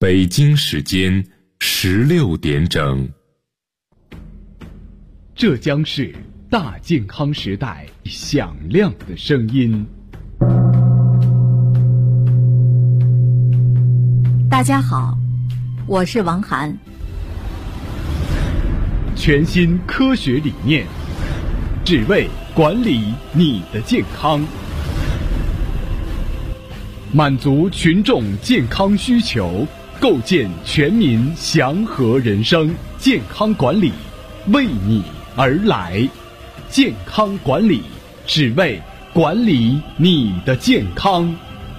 北京时间16点整。 这将是大健康时代响亮的声音。 大家好，我是王涵。 全新科学理念，只为管理你的健康，满足群众健康需求，构建全民祥和人生。健康管理为你而来，健康管理只为管理你的健康。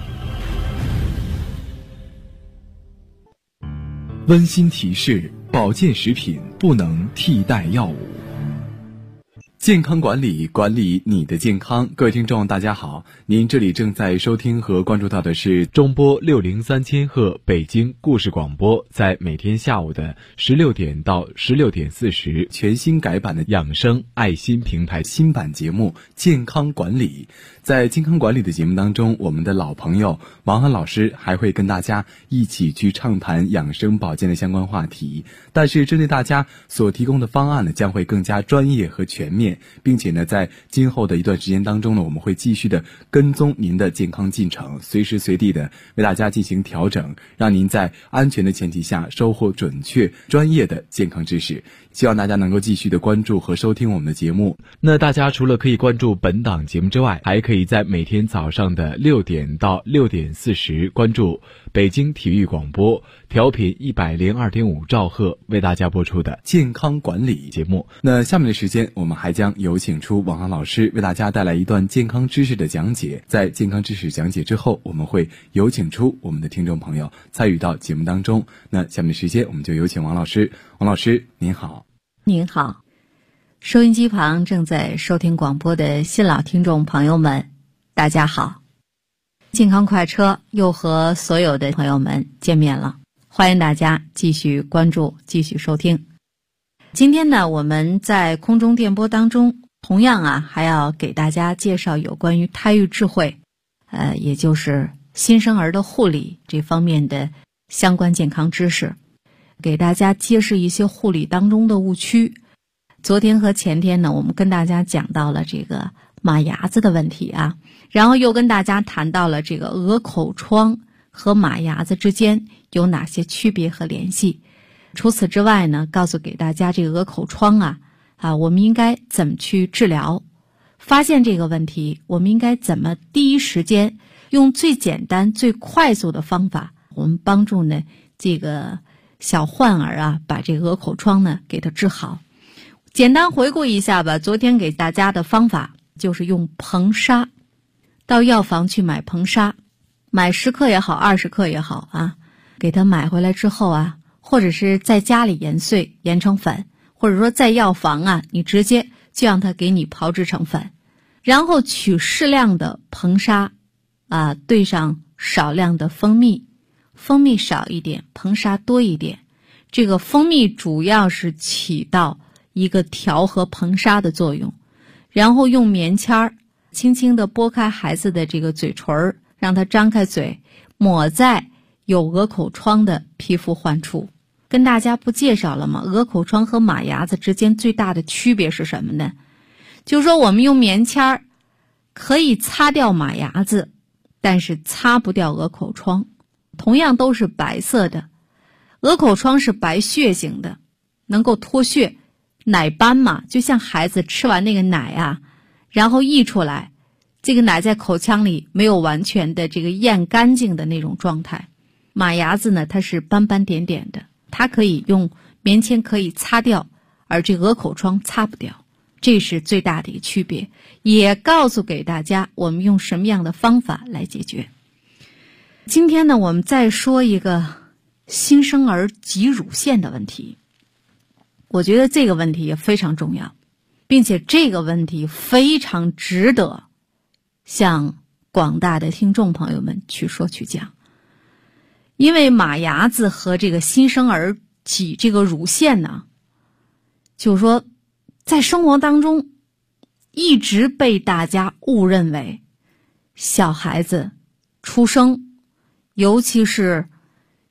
温馨提示：保健食品不能替代药物。健康管理，管理你的健康。各位听众大家好，您这里正在收听和关注到的是中波603千赫北京故事广播，在每天下午的16点到16点40，全新改版的养生爱心平台新版节目健康管理。在健康管理的节目当中，我们的老朋友王涵老师还会跟大家一起去畅谈养生保健的相关话题，但是针对大家所提供的方案呢，将会更加专业和全面，并且呢，在今后的一段时间当中呢，我们会继续的跟踪您的健康进程，随时随地的为大家进行调整，让您在安全的前提下收获准确专业的健康知识。希望大家能够继续的关注和收听我们的节目。那大家除了可以关注本档节目之外，还可以在每天早上的6点到6点40关注北京体育广播调频102.5兆赫为大家播出的健康管理节目。那下面的时间，我们还将有请出王涵老师为大家带来一段健康知识的讲解。在健康知识讲解之后，我们会有请出我们的听众朋友参与到节目当中。那下面的时间，我们就有请王老师。王老师您好。 您好，收音机旁正在收听广播的新老听众朋友们，大家好。健康快车又和所有的朋友们见面了，欢迎大家继续关注，继续收听。今天呢，我们在空中电波当中，同样还要给大家介绍有关于胎育智慧，也就是新生儿的护理这方面的相关健康知识，给大家揭示一些护理当中的误区。昨天和前天呢，我们跟大家讲到了这个马牙子的问题然后又跟大家谈到了这个鹅口疮和马牙子之间有哪些区别和联系。除此之外呢，告诉给大家这个鹅口疮我们应该怎么去治疗，发现这个问题我们应该怎么第一时间用最简单最快速的方法，我们帮助呢这个小患儿把这个鹅口疮呢给它治好。简单回顾一下吧，昨天给大家的方法就是用硼砂，到药房去买硼砂，买10克也好20克也好给它买回来之后或者是在家里研碎研成粉，或者说在药房你直接就让它给你炮制成粉，然后取适量的硼砂兑上少量的蜂蜜，蜂蜜少一点，硼砂多一点。这个蜂蜜主要是起到一个调和硼砂的作用，然后用棉签轻轻地拨开孩子的这个嘴唇，让他张开嘴，抹在有鹅口疮的皮肤患处。跟大家不介绍了吗？鹅口疮和马牙子之间最大的区别是什么呢？就是说我们用棉签可以擦掉马牙子，但是擦不掉鹅口疮。同样都是白色的，鹅口疮是白血型的，能够脱血，奶斑嘛，就像孩子吃完那个奶然后溢出来，这个奶在口腔里没有完全的这个咽干净的那种状态。马牙子呢，它是斑斑点点的，它可以用棉签可以擦掉，而这鹅口疮擦不掉，这是最大的一个区别，也告诉给大家我们用什么样的方法来解决。今天呢，我们再说一个新生儿挤乳腺的问题。我觉得这个问题也非常重要，并且这个问题非常值得向广大的听众朋友们去说去讲。因为马牙子和这个新生儿挤这个乳腺呢，就是说在生活当中一直被大家误认为小孩子出生，尤其是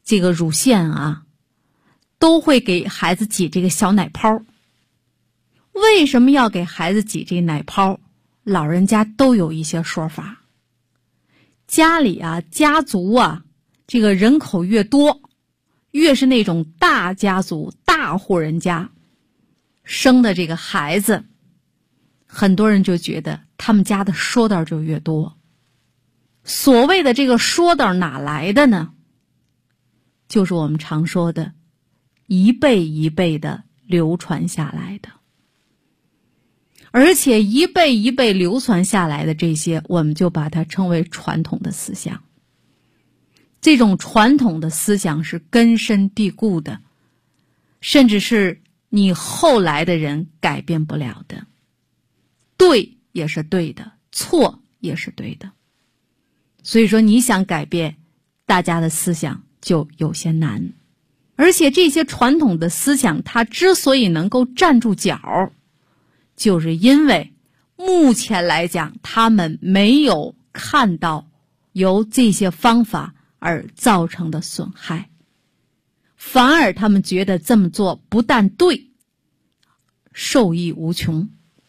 这个乳腺啊，都会给孩子挤这个小奶泡。为什么要给孩子挤这奶泡？老人家都有一些说法。家里啊，家族啊，这个人口越多，越是那种大家族、大户人家生的这个孩子，很多人就觉得他们家的说道就越多。所谓的这个说道哪来的呢？就是我们常说的一辈一辈的流传下来的。而且一辈一辈流传下来的这些，我们就把它称为传统的思想。这种传统的思想是根深蒂固的，甚至是你后来的人改变不了的。对也是对的，错也是对的。所以说你想改变大家的思想就有些难。而且这些传统的思想它之所以能够站住脚，就是因为目前来讲他们没有看到由这些方法而造成的损害，反而他们觉得这么做不但对，受益无穷。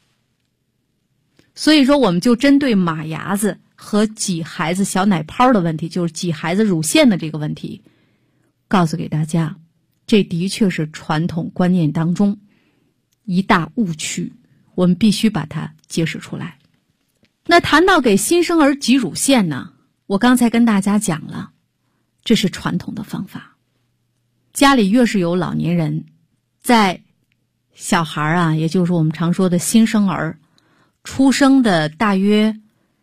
所以说我们就针对马牙子和挤孩子小奶泡的问题，就是挤孩子乳腺的这个问题，告诉给大家，这的确是传统观念当中一大误区，我们必须把它揭示出来。那谈到给新生儿挤乳腺呢，我刚才跟大家讲了，这是传统的方法。家里越是有老年人，在小孩啊，也就是我们常说的新生儿出生的大约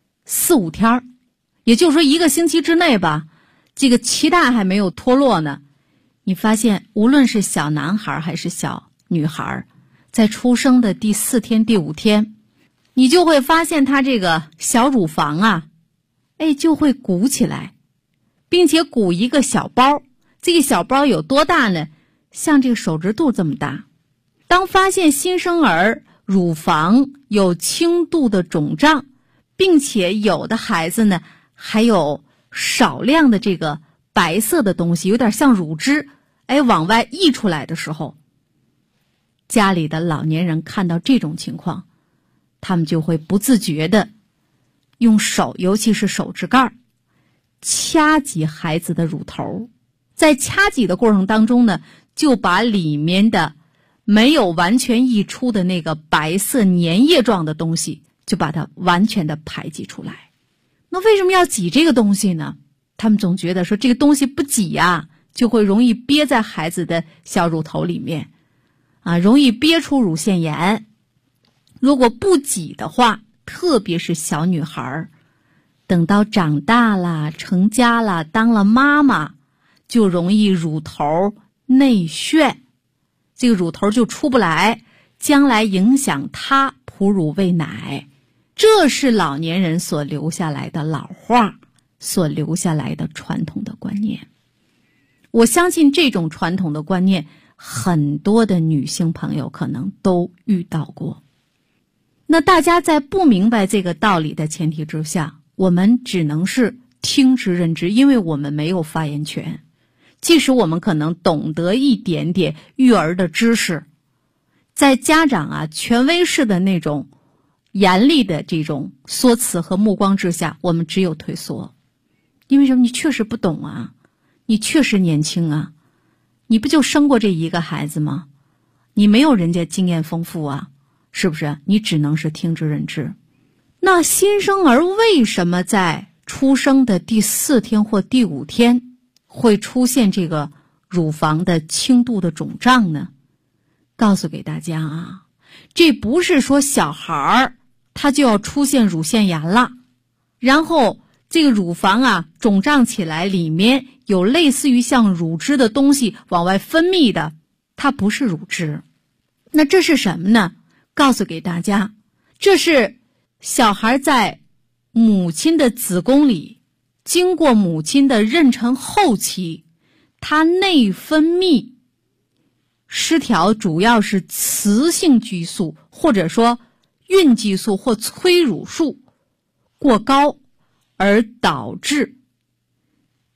4、5天，也就是说1个星期之内吧，这个脐带还没有脱落呢，你发现无论是小男孩还是小女孩，在出生的第4天、第5天，你就会发现他这个小乳房啊，就会鼓起来，并且鼓一个小包。这个小包有多大呢？像这个手指肚这么大。当发现新生儿乳房有轻度的肿胀，并且有的孩子呢还有少量的这个白色的东西，有点像乳汁，往外溢出来的时候，家里的老年人看到这种情况，他们就会不自觉的用手，尤其是手指盖掐挤孩子的乳头。在掐挤的过程当中呢，就把里面的没有完全溢出的那个白色粘液状的东西，就把它完全的排挤出来。那为什么要挤这个东西呢？他们总觉得说这个东西不挤啊，就会容易憋在孩子的小乳头里面容易憋出乳腺炎。如果不挤的话，特别是小女孩，等到长大了、成家了、当了妈妈，就容易乳头内陷，这个乳头就出不来，将来影响她哺乳喂奶。这是老年人所留下来的老话，所留下来的传统的观念。我相信这种传统的观念，很多的女性朋友可能都遇到过。那大家在不明白这个道理的前提之下，我们只能是听之任之，因为我们没有发言权。即使我们可能懂得一点点育儿的知识，在家长权威式的那种严厉的这种说辞和目光之下，我们只有退缩。因为什么？你确实不懂啊，你确实年轻啊，你不就生过这一个孩子吗？你没有人家经验丰富啊，是不是？你只能是听之任之。那新生儿为什么在出生的第4天或第5天会出现这个乳房的轻度的肿胀呢？告诉给大家这不是说小孩他就要出现乳腺炎了，然后这个乳房肿胀起来，里面有类似于像乳汁的东西往外分泌的，它不是乳汁。那这是什么呢？告诉给大家，这是小孩在母亲的子宫里经过母亲的妊娠后期，它内分泌失调，主要是雌性激素或者说孕激素或催乳素过高，而导致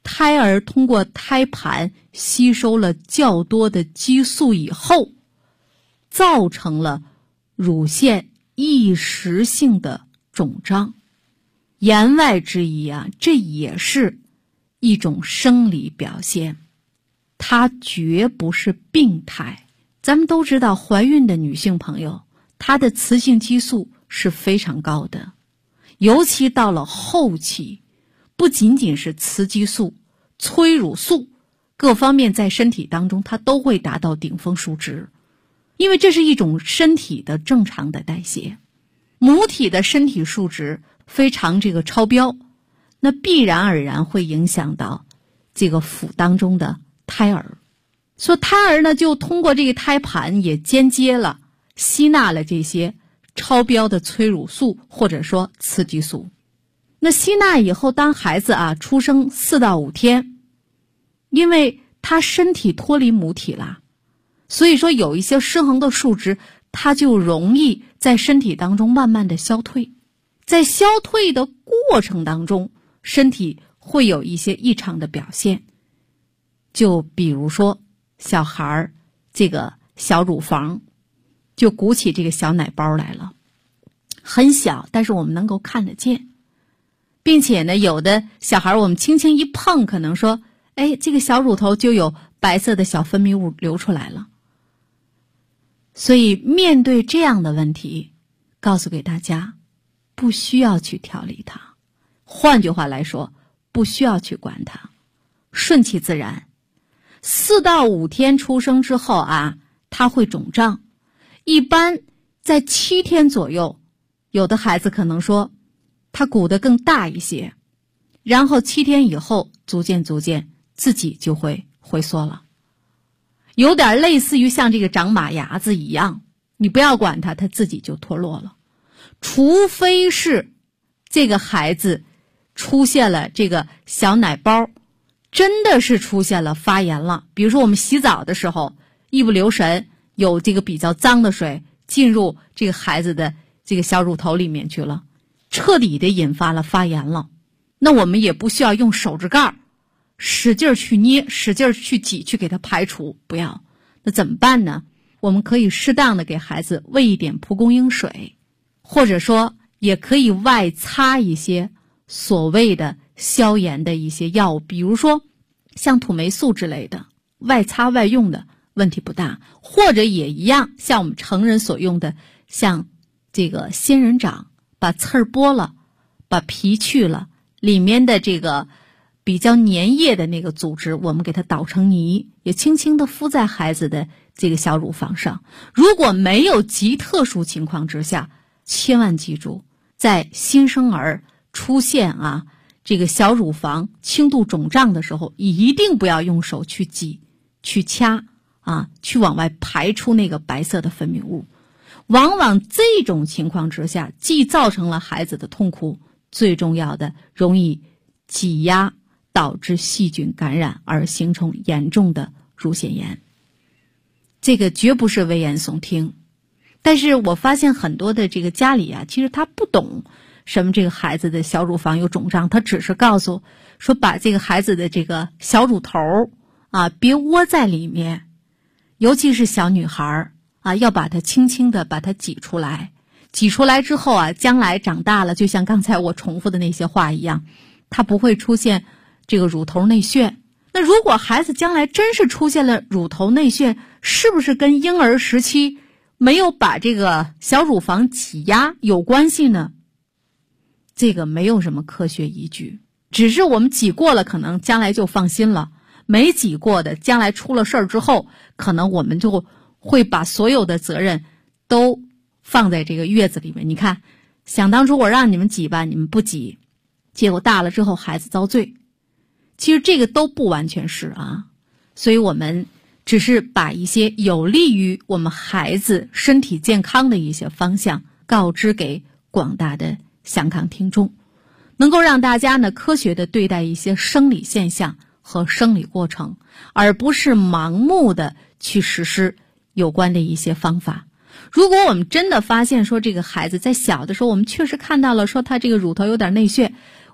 胎儿通过胎盘吸收了较多的激素以后，造成了乳腺一时性的肿胀。言外之意啊，这也是一种生理表现，它绝不是病态。咱们都知道，怀孕的女性朋友，她的雌性激素是非常高的，尤其到了后期，不仅仅是雌激素、催乳素各方面在身体当中它都会达到顶峰数值，因为这是一种身体的正常的代谢。母体的身体数值非常超标，那必然而然会影响到这个腹当中的胎儿。所以胎儿呢，就通过这个胎盘也间接了吸纳了这些超标的催乳素或者说雌激素。那吸纳以后，当孩子出生4到5天，因为他身体脱离母体了，所以说有一些失衡的数值，它就容易在身体当中慢慢的消退。在消退的过程当中，身体会有一些异常的表现，就比如说小孩这个小乳房就鼓起这个小奶包来了，很小，但是我们能够看得见，并且呢，有的小孩我们轻轻一碰，可能说这个小乳头就有白色的小分泌物流出来了。所以面对这样的问题，告诉给大家，不需要去调理它，换句话来说，不需要去管它，顺其自然。4到5天出生之后它会肿胀，一般在7天左右，有的孩子可能说他鼓得更大一些，然后7天以后逐渐自己就会回缩了，有点类似于像这个长马牙子一样，你不要管它，它自己就脱落了。除非是这个孩子出现了这个小奶包，真的是出现了发炎了，比如说我们洗澡的时候一不留神，有这个比较脏的水进入这个孩子的这个小乳头里面去了，彻底的引发了发炎了，那我们也不需要用手指盖使劲去捏，使劲去挤，去给它排除，不要。那怎么办呢？我们可以适当的给孩子喂一点蒲公英水，或者说也可以外擦一些所谓的消炎的一些药物，比如说像土霉素之类的，外擦外用的问题不大。或者也一样，像我们成人所用的，像这个仙人掌，把刺儿剥了，把皮去了，里面的这个比较粘液的那个组织，我们给它捣成泥，也轻轻地敷在孩子的这个小乳房上。如果没有极特殊情况之下，千万记住，在新生儿出现这个小乳房轻度肿胀的时候，一定不要用手去挤、去掐去往外排出那个白色的分泌物。往往这种情况之下，既造成了孩子的痛苦，最重要的容易挤压，导致细菌感染而形成严重的乳腺炎。这个绝不是危言耸听，但是我发现很多的这个家里其实他不懂什么这个孩子的小乳房有肿胀，他只是告诉说把这个孩子的这个小乳头别窝在里面，尤其是小女孩要把它轻轻的把它挤出来，挤出来之后将来长大了，就像刚才我重复的那些话一样，它不会出现这个乳头内陷。那如果孩子将来真是出现了乳头内陷，是不是跟婴儿时期没有把这个小乳房挤压有关系呢？这个没有什么科学依据，只是我们挤过了，可能将来就放心了，没挤过的，将来出了事儿之后，可能我们就会把所有的责任都放在这个月子里面。你看，想当初我让你们挤吧，你们不挤，结果大了之后孩子遭罪。其实这个都不完全是所以我们只是把一些有利于我们孩子身体健康的一些方向告知给广大的香港听众，能够让大家呢科学的对待一些生理现象和生理过程，而不是盲目的去实施有关的一些方法。如果我们真的发现说这个孩子在小的时候，我们确实看到了说他这个乳头有点内陷，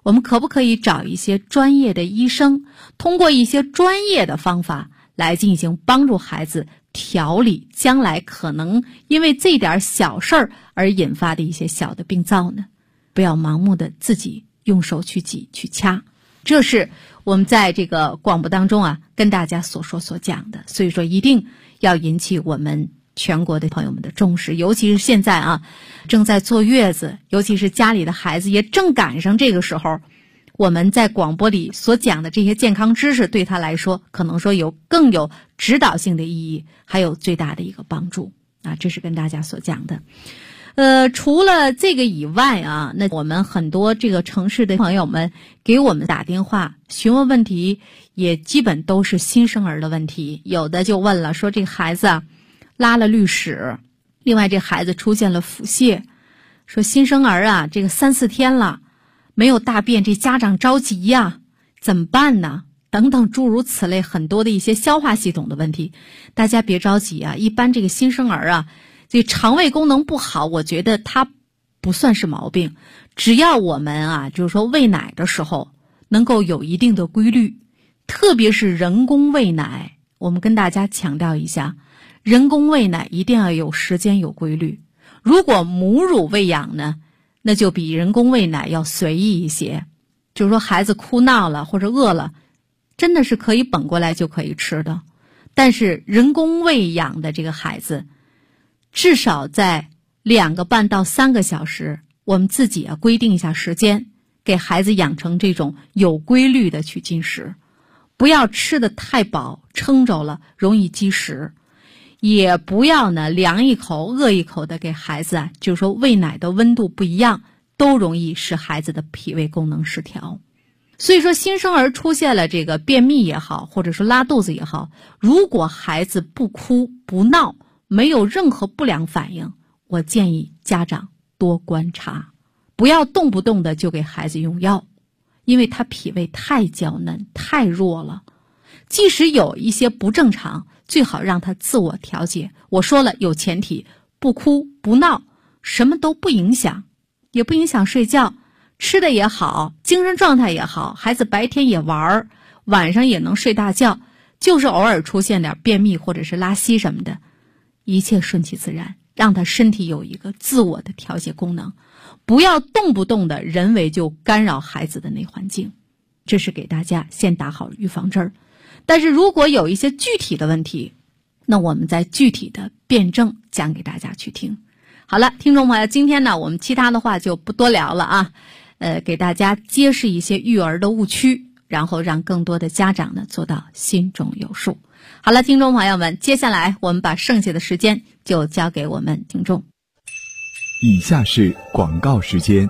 我们可不可以找一些专业的医生，通过一些专业的方法来进行帮助孩子调理将来可能因为这点小事儿而引发的一些小的病灶呢？不要盲目的自己用手去挤去掐，这是我们在这个广播当中跟大家所说所讲的。所以说一定要引起我们全国的朋友们的重视，尤其是现在正在坐月子，尤其是家里的孩子也正赶上这个时候，我们在广播里所讲的这些健康知识对他来说可能说更有指导性的意义，还有最大的一个帮助这是跟大家所讲的。除了这个以外那我们很多这个城市的朋友们给我们打电话询问问题，也基本都是新生儿的问题。有的就问了，说这个孩子拉了绿屎，另外这孩子出现了腹泻，说新生儿这个3-4天了没有大便，这家长着急怎么办呢？等等诸如此类很多的一些消化系统的问题。大家别着急一般这个新生儿这肠胃功能不好，我觉得它不算是毛病，只要我们就是说喂奶的时候能够有一定的规律，特别是人工喂奶，我们跟大家强调一下，人工喂奶一定要有时间有规律。如果母乳喂养呢，那就比人工喂奶要随意一些，就是说孩子哭闹了或者饿了，真的是可以本过来就可以吃的。但是人工喂养的这个孩子至少在2个半到3个小时，我们自己规定一下时间，给孩子养成这种有规律的去进食，不要吃得太饱，撑着了容易积食，也不要呢凉一口饿一口的给孩子就是说喂奶的温度不一样，都容易使孩子的脾胃功能失调。所以说新生儿出现了这个便秘也好，或者说拉肚子也好，如果孩子不哭不闹，没有任何不良反应，我建议家长多观察，不要动不动的就给孩子用药，因为他脾胃太娇嫩太弱了。即使有一些不正常，最好让他自我调节。我说了有前提，不哭不闹，什么都不影响，也不影响睡觉，吃的也好，精神状态也好，孩子白天也玩，晚上也能睡大觉，就是偶尔出现点便秘或者是拉稀什么的，一切顺其自然，让他身体有一个自我的调节功能，不要动不动的人为就干扰孩子的内环境。这是给大家先打好预防针。但是如果有一些具体的问题，那我们再具体的辩证讲给大家去听。好了，听众朋友，今天呢我们其他的话就不多聊了给大家揭示一些育儿的误区，然后让更多的家长呢做到心中有数。好了，听众朋友们，接下来我们把剩下的时间就交给我们听众。 以下是广告时间。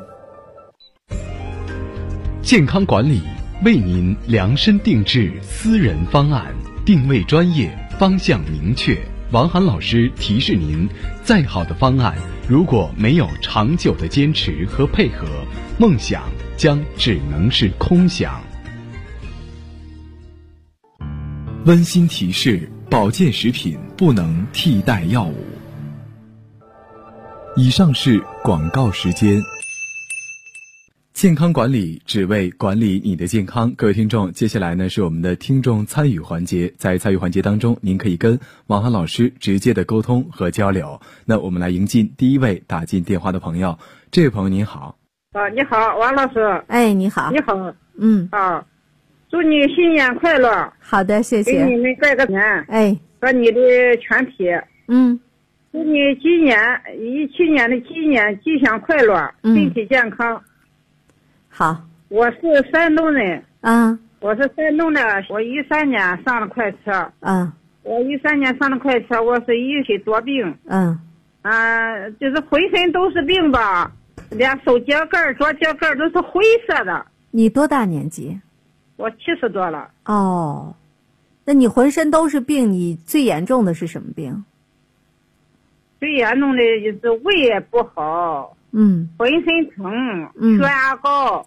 健康管理为您量身定制私人方案，定位专业，方向明确。王涵老师提示您，再好的方案如果没有长久的坚持和配合，梦想将只能是空想。 温馨提示：保健食品不能替代药物。以上是广告时间。健康管理只为管理你的健康。各位听众，接下来呢是我们的听众参与环节。在参与环节当中，您可以跟王涵老师直接的沟通和交流。那我们来迎进第一位打进电话的朋友。这位朋友您好。 你好，王老师。 哎，你好。 你好。祝你新年快乐。 好的，谢谢。 给你们拜个年。 哎， 和你的全体。祝你今年17年的鸡年吉祥快乐，身体健康。 好。 我是山东人。我是山东的。我13年上了快车。我13年上了快车，我是1岁多病。就是浑身都是病吧，连手秸秆、左秸秆都是灰色的。 你多大年纪？ 我70多了。 哦，那你浑身都是病，你最严重的是什么病？ 最严重的就是胃也不好，浑身疼，血压高，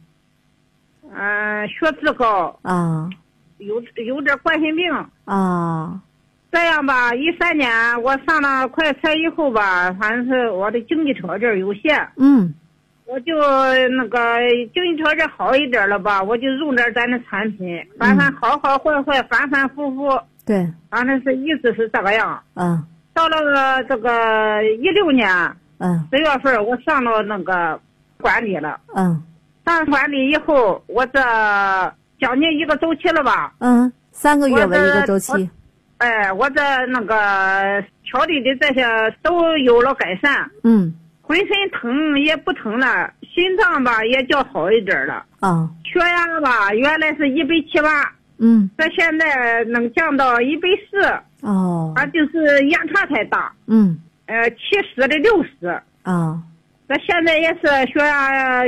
血脂高，有点冠心病。这样吧，13年我上了快车以后吧，反正是我的经济条件有限。我我就那个经济条件好一点了吧，我就用点咱的产品，反正好好坏坏，反反复复。 对， 反正是一直是这个样。到了这个16年，10月份我上了那个管理了。上管理以后，我这将近1个周期了吧 ？3个月为1个周期。 我这那个调理的这些都有了改善。浑身疼也不疼了，心脏吧也较好一点了。血压吧原来是178。这现在能降到140。就是压差太大。70的60。这现在也是血压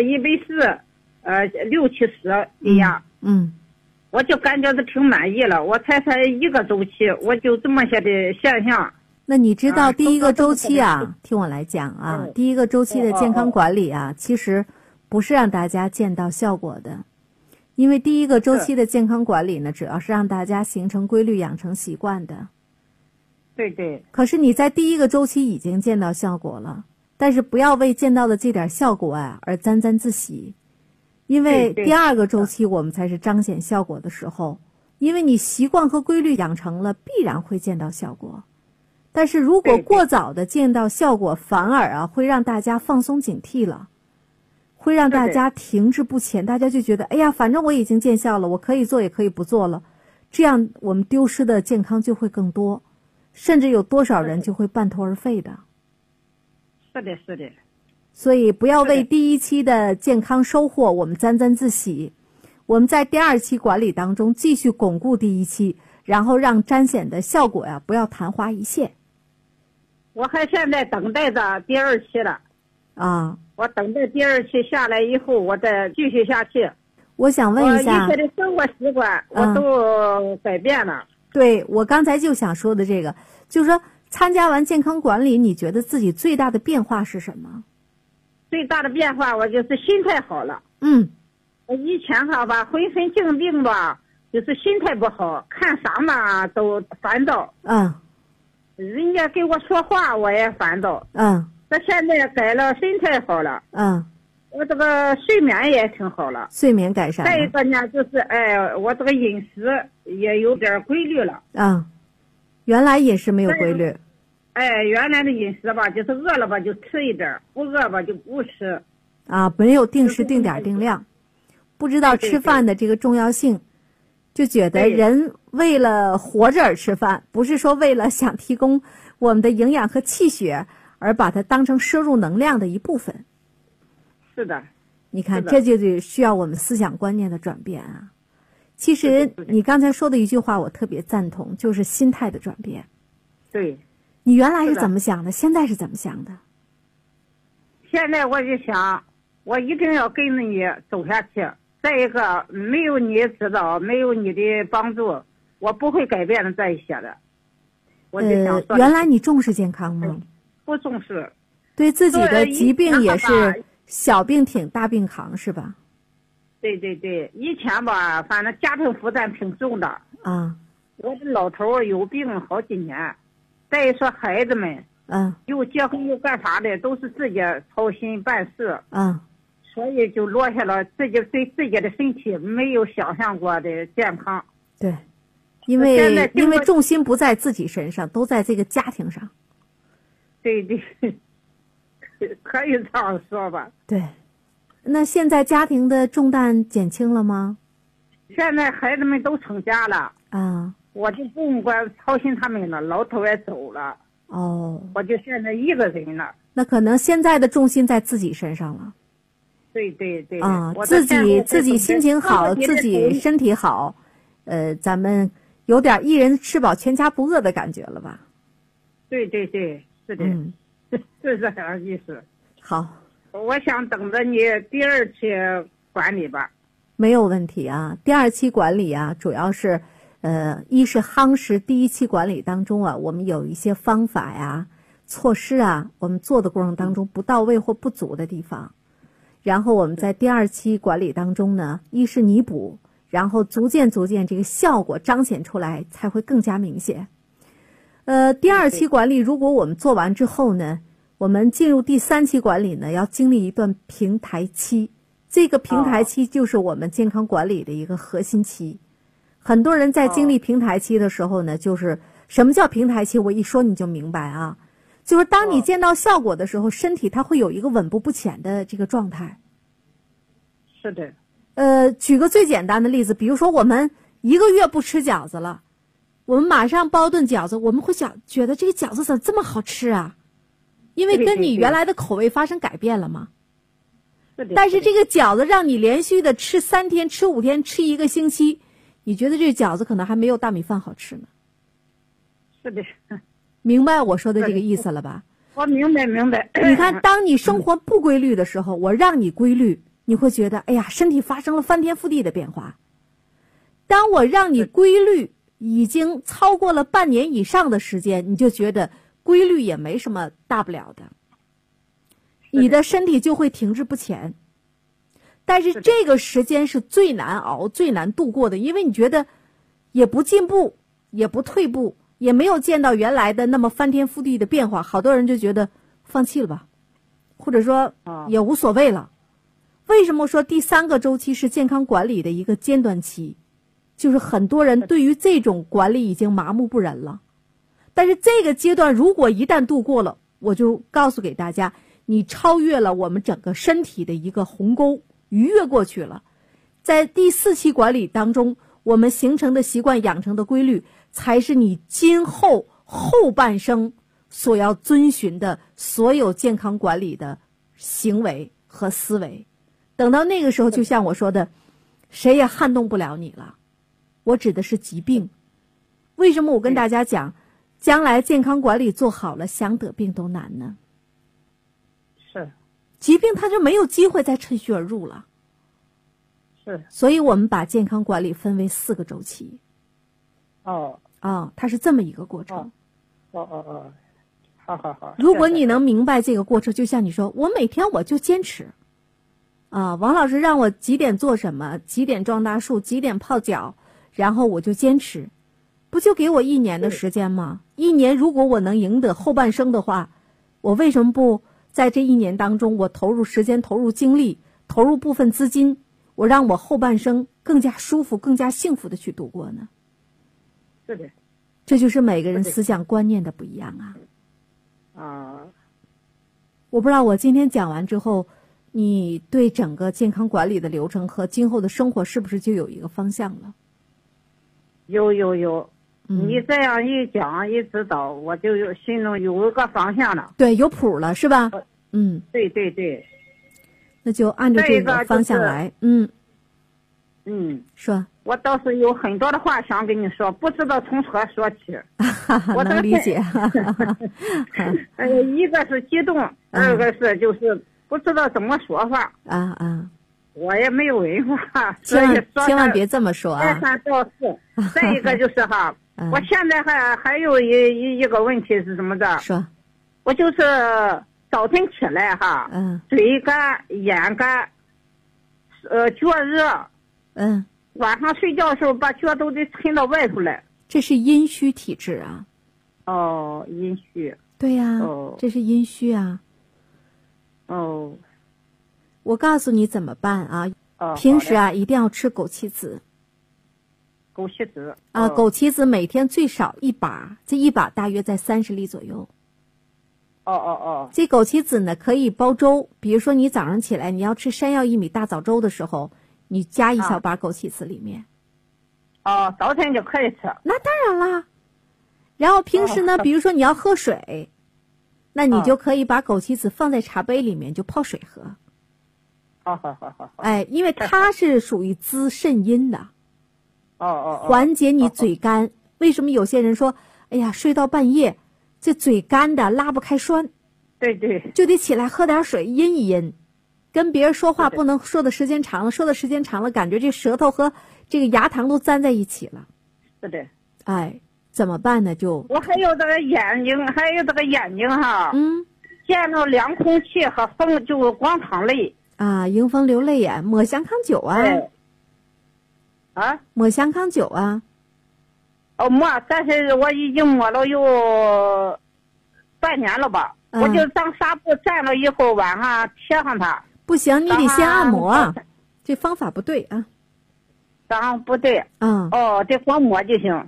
140，60、70低压。我就感觉是挺满意了。我才1个周期，我就这么些的现象。 那你知道第1个周期啊，听我来讲啊，第1个周期的健康管理啊，其实不是让大家见到效果的。因为第1个周期的健康管理呢，主要是让大家形成规律，养成习惯的。 对对。 可是你在第1个周期已经见到效果了，但是不要为见到的这点效果而沾沾自喜，因为第2个周期我们才是彰显效果的时候。因为你习惯和规律养成了，必然会见到效果。但是如果过早的见到效果，反而会让大家放松警惕了。会让大家停滞不前，大家就觉得哎呀，反正我已经见效了，我可以做也可以不做了，这样我们丢失的健康就会更多，甚至有多少人就会半途而废的。 是的，是的。 所以不要为第1期的健康收获我们沾沾自喜，我们在第2期管理当中继续巩固第1期，然后让彰显的效果不要昙花一现。 我还现在等待着第2期了。我等待第2期下来以后，我再继续下去。 我想问一下， 一切的生活习惯我都改变了。 对，我刚才就想说的这个，就是说参加完健康管理，你觉得自己最大的变化是什么？ 最大的变化，我就是心态好了。我以前吧，浑身净病吧，就是心态不好，看啥嘛都烦躁。人家给我说话我也烦躁。这现在改了，心态好了。我这个睡眠也挺好了， 睡眠改善了。 再一个呢，就是我这个饮食也有点规律了。 原来饮食没有规律。 原来的饮食吧，就是饿了吧就吃一点，不饿吧就不吃。 没有定时定点定量，不知道吃饭的这个重要性，就觉得人为了活着而吃饭，不是说为了想提供我们的营养和气血而把它当成摄入能量的一部分。 是的。 你看，这就是需要我们思想观念的转变啊。其实你刚才说的一句话我特别赞同，就是心态的转变。 对。 你原来是怎么想的？现在是怎么想的？ 现在我就想，我一定要跟着你走下去。再一个，没有你指导，没有你的帮助，我不会改变的这一些的。我就想说， 原来你重视健康吗？ 不重视。 对自己的疾病也是小病挺大病扛，是吧？ 对对对，以前吧，反正家庭负担挺重的。我的老头有病好几年，再一说孩子们，又结婚又干啥的，都是自己操心办事。所以就落下了自己对自己的身体没有想象过的健康。 对，因为重心不在自己身上，都在这个家庭上。 对对，可以这样说吧。 对，那现在家庭的重担减轻了吗？ 现在孩子们都成家了我就不用管操心他们了，老头也走了。我就现在一个人了。 那可能现在的重心在自己身上了。 对对对。 自己心情好，自己身体好，咱们有点一人吃饱全家不饿的感觉了吧？ 对对对，是的。是这样意思。 好， 我想等着你第2期管理吧。 没有问题啊，第2期管理啊，主要是一是夯实第1期管理当中我们有一些方法呀、措施我们做的过程当中不到位或不足的地方，然后我们在第2期管理当中呢，一是弥补，然后逐渐这个效果彰显出来才会更加明显。第2期管理如果我们做完之后呢， 我们进入第3期管理呢，要经历一段平台期。这个平台期就是我们健康管理的一个核心期。很多人在经历平台期的时候呢，就是什么叫平台期？我一说你就明白啊，就是当你见到效果的时候，身体它会有一个稳步不前的这个状态。 是的。 举个最简单的例子，比如说我们1个月不吃饺子了，我们马上包顿饺子，我们会觉得这个饺子怎么这么好吃啊？因为跟你原来的口味发生改变了嘛。但是这个饺子让你连续的吃3天、吃5天、吃1个星期，你觉得这个饺子可能还没有大米饭好吃呢。 是的。 明白我说的这个意思了吧？ 我明白。 你看，当你生活不规律的时候，我让你规律，你会觉得哎呀，身体发生了翻天覆地的变化。当我让你规律已经超过了半年以上的时间，你就觉得规律也没什么大不了的，你的身体就会停滞不前。但是这个时间是最难熬、最难度过的，因为你觉得也不进步，也不退步，也没有见到原来的那么翻天覆地的变化，好多人就觉得放弃了吧，或者说也无所谓了。为什么说第3个周期是健康管理的一个尖端期？就是很多人对于这种管理已经麻木不仁了。但是这个阶段如果一旦度过了，我就告诉给大家，你超越了我们整个身体的一个鸿沟，逾越过去了。在第4期管理当中，我们形成的习惯、养成的规律，才是你今后后半生所要遵循的所有健康管理的行为和思维。等到那个时候，就像我说的，谁也撼动不了你了。我指的是疾病。为什么我跟大家讲，将来健康管理做好了，想得病都难呢？ 是。 疾病它就没有机会再趁虚而入了。 是。 所以我们把健康管理分为4个周期。它是这么一个过程。 好。 如果你能明白这个过程，就像你说，我每天我就坚持。王老师让我几点做什么，几点撞大树，几点泡脚，然后我就坚持，不就给我1年的时间吗？1年如果我能赢得后半生的话，我为什么不在这1年当中，我投入时间、投入精力、投入部分资金，我让我后半生更加舒服、更加幸福的去度过呢？ 是的。 这就是每个人思想观念的不一样啊。我不知道我今天讲完之后，你对整个健康管理的流程和今后的生活是不是就有一个方向了？ 有。你这样一讲一指导，我就心中有一个方向了。 对，有谱了，是吧？ 对。 那就按照这个方向来。说。 我倒是有很多的话想跟你说，不知道从何说起。 我能理解。 一个是激动，二个是就是不知道怎么说话。我也没有文化， 千万别这么说啊。 3到4。再一个就是我现在还有一个问题是什么的？ 说。 我就是早晨起来嘴干、眼干，脚热。晚上睡觉的时候把脚都得抻到外头来。 这是阴虚体质啊。 阴虚。 对呀。这是阴虚啊。我告诉你怎么办啊。平时一定要吃枸杞子。 枸杞子。 枸杞子每天最少1把，这1把大约在30粒左右。这枸杞子呢可以煲粥，比如说你早上起来你要吃山药薏米大枣粥的时候，你加1小把枸杞子里面。 早晨就可以吃。 那当然啦。然后平时呢，比如说你要喝水，那你就可以把枸杞子放在茶杯里面就泡水喝。 好。 因为它是属于滋肾阴的。缓解你嘴干。为什么有些人说，哎呀，睡到半夜这嘴干的拉不开栓？ 对。 就得起来喝点水阴一阴。跟别人说话不能说的时间长了，说的时间长了，感觉这舌头和这个牙膛都粘在一起了。 是的。 怎么办呢？ 我还有这个眼睛，见到凉空气和风就光淌泪。 迎风流泪眼，抹香康酒抹香康酒抹，但是我已经抹了有半年了吧。 我就当纱布蘸了以后，晚上贴上它。 不行，你得先按摩啊，这方法不对啊。 早上不对。得光抹就行。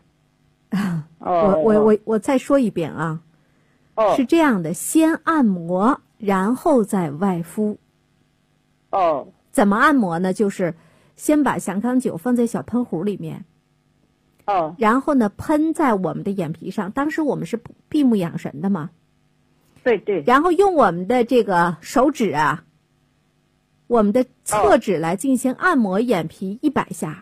我再说一遍啊。是这样的，先按摩，然后再外敷。怎么按摩呢？就是先把祥康酒放在小喷壶里面。然后呢，喷在我们的眼皮上。当时我们是闭目养神的嘛。 对对。 然后用我们的这个手指啊，我们的侧指来进行按摩眼皮100下。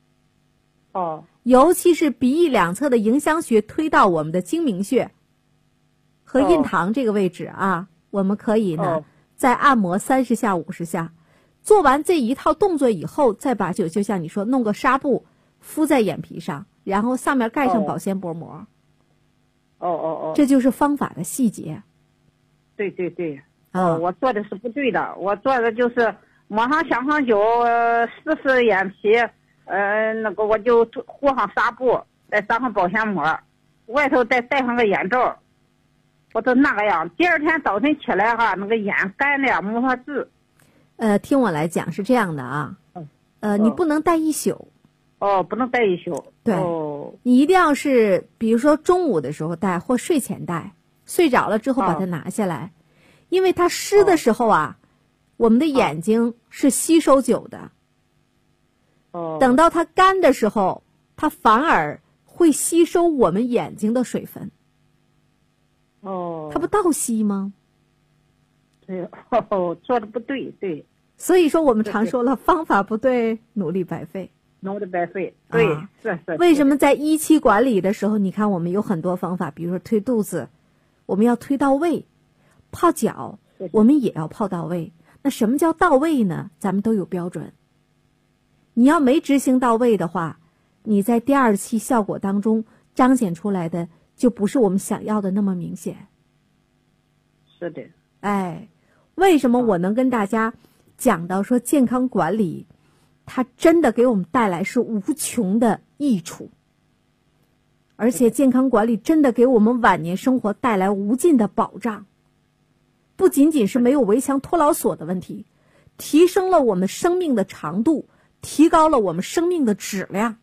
尤其是鼻翼两侧的迎香穴推到我们的睛明穴和印堂这个位置啊，我们可以呢再按摩30下50下。做完这一套动作以后，再把就像你说，弄个纱布敷在眼皮上，然后上面盖上保鲜薄膜。这就是方法的细节。 对对对。我做的是不对的，我做的就是抹上祥康酒，湿眼皮，我就糊上纱布，再上上保鲜膜，外头再戴上个眼罩，我都那个样。第二天早晨起来哈，那个眼干的呀，没法治。 听我来讲是这样的啊。你不能戴一宿。 不能戴一宿。 对。你一定要是，比如说中午的时候戴，或睡前戴，睡着了之后把它拿下来，因为它湿的时候啊，我们的眼睛是吸收酒的。等到它干的时候，它反而会吸收我们眼睛的水分。它不倒吸吗？ 对。做的不对。对。 所以说我们常说了，方法不对，努力白费。 努力白费。对。是。 为什么在1期管理的时候，你看我们有很多方法，比如说推肚子，我们要推到位；泡脚，我们也要泡到位。那什么叫到位呢？咱们都有标准。你要没执行到位的话，你在第2期效果当中彰显出来的就不是我们想要的那么明显。 是的。 为什么我能跟大家讲到说健康管理，它真的给我们带来是无穷的益处，而且健康管理真的给我们晚年生活带来无尽的保障。不仅仅是没有围墙托老所的问题，提升了我们生命的长度，提高了我们生命的质量。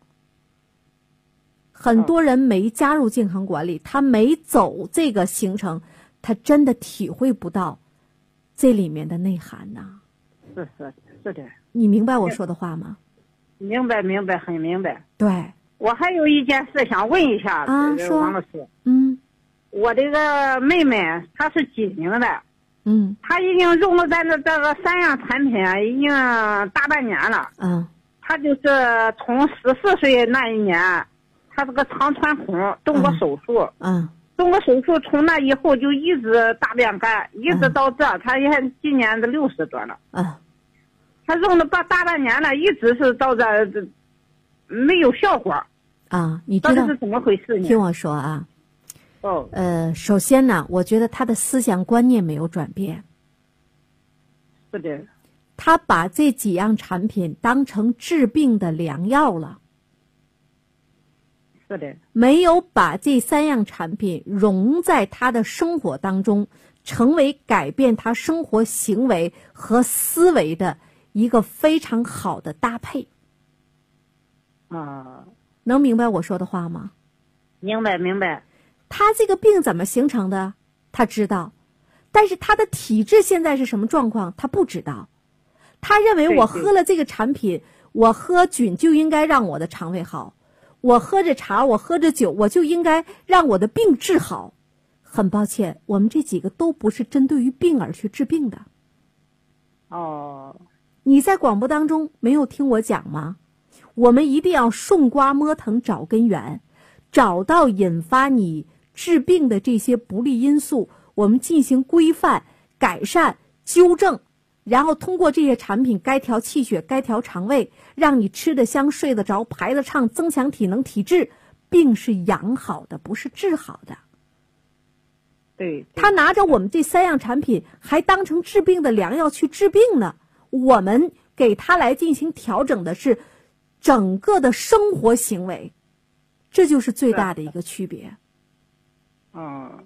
很多人没加入健康管理，他没走这个行程，他真的体会不到这里面的内涵呐。 是的。 你明白我说的话吗？ 明白，很明白。 对。 我还有一件事想问一下王老师。我这个妹妹她是济宁的。她已经用了咱的这个3样产品已经大半年了。她就是从14岁那一年，她这个肠穿孔动过手术。动过手术，从那以后就一直大便干，一直到这，她也今年的60多了。她用了大半年了，一直是到这没有效果。 你知道这是怎么回事呢？ 听我说啊。首先呢，我觉得他的思想观念没有转变。 是的。 他把这几样产品当成治病的良药了。 是的。 没有把这3样产品融在他的生活当中，成为改变他生活行为和思维的一个非常好的搭配。能明白我说的话吗？ 明白。 他这个病怎么形成的他知道，但是他的体质现在是什么状况他不知道。他认为我喝了这个产品，我喝菌就应该让我的肠胃好，我喝着茶，我喝着酒，我就应该让我的病治好。很抱歉，我们这几个都不是针对于病而去治病的。你在广播当中没有听我讲吗？我们一定要顺瓜摸藤找根源，找到引发你治病的这些不利因素，我们进行规范、改善、纠正，然后通过这些产品该调气血，该调肠胃，让你吃得香、睡得着、排得畅，增强体能体质。病是养好的，不是治好的。 对。 他拿着我们这3样产品还当成治病的良药去治病呢，我们给他来进行调整的是整个的生活行为，这就是最大的一个区别。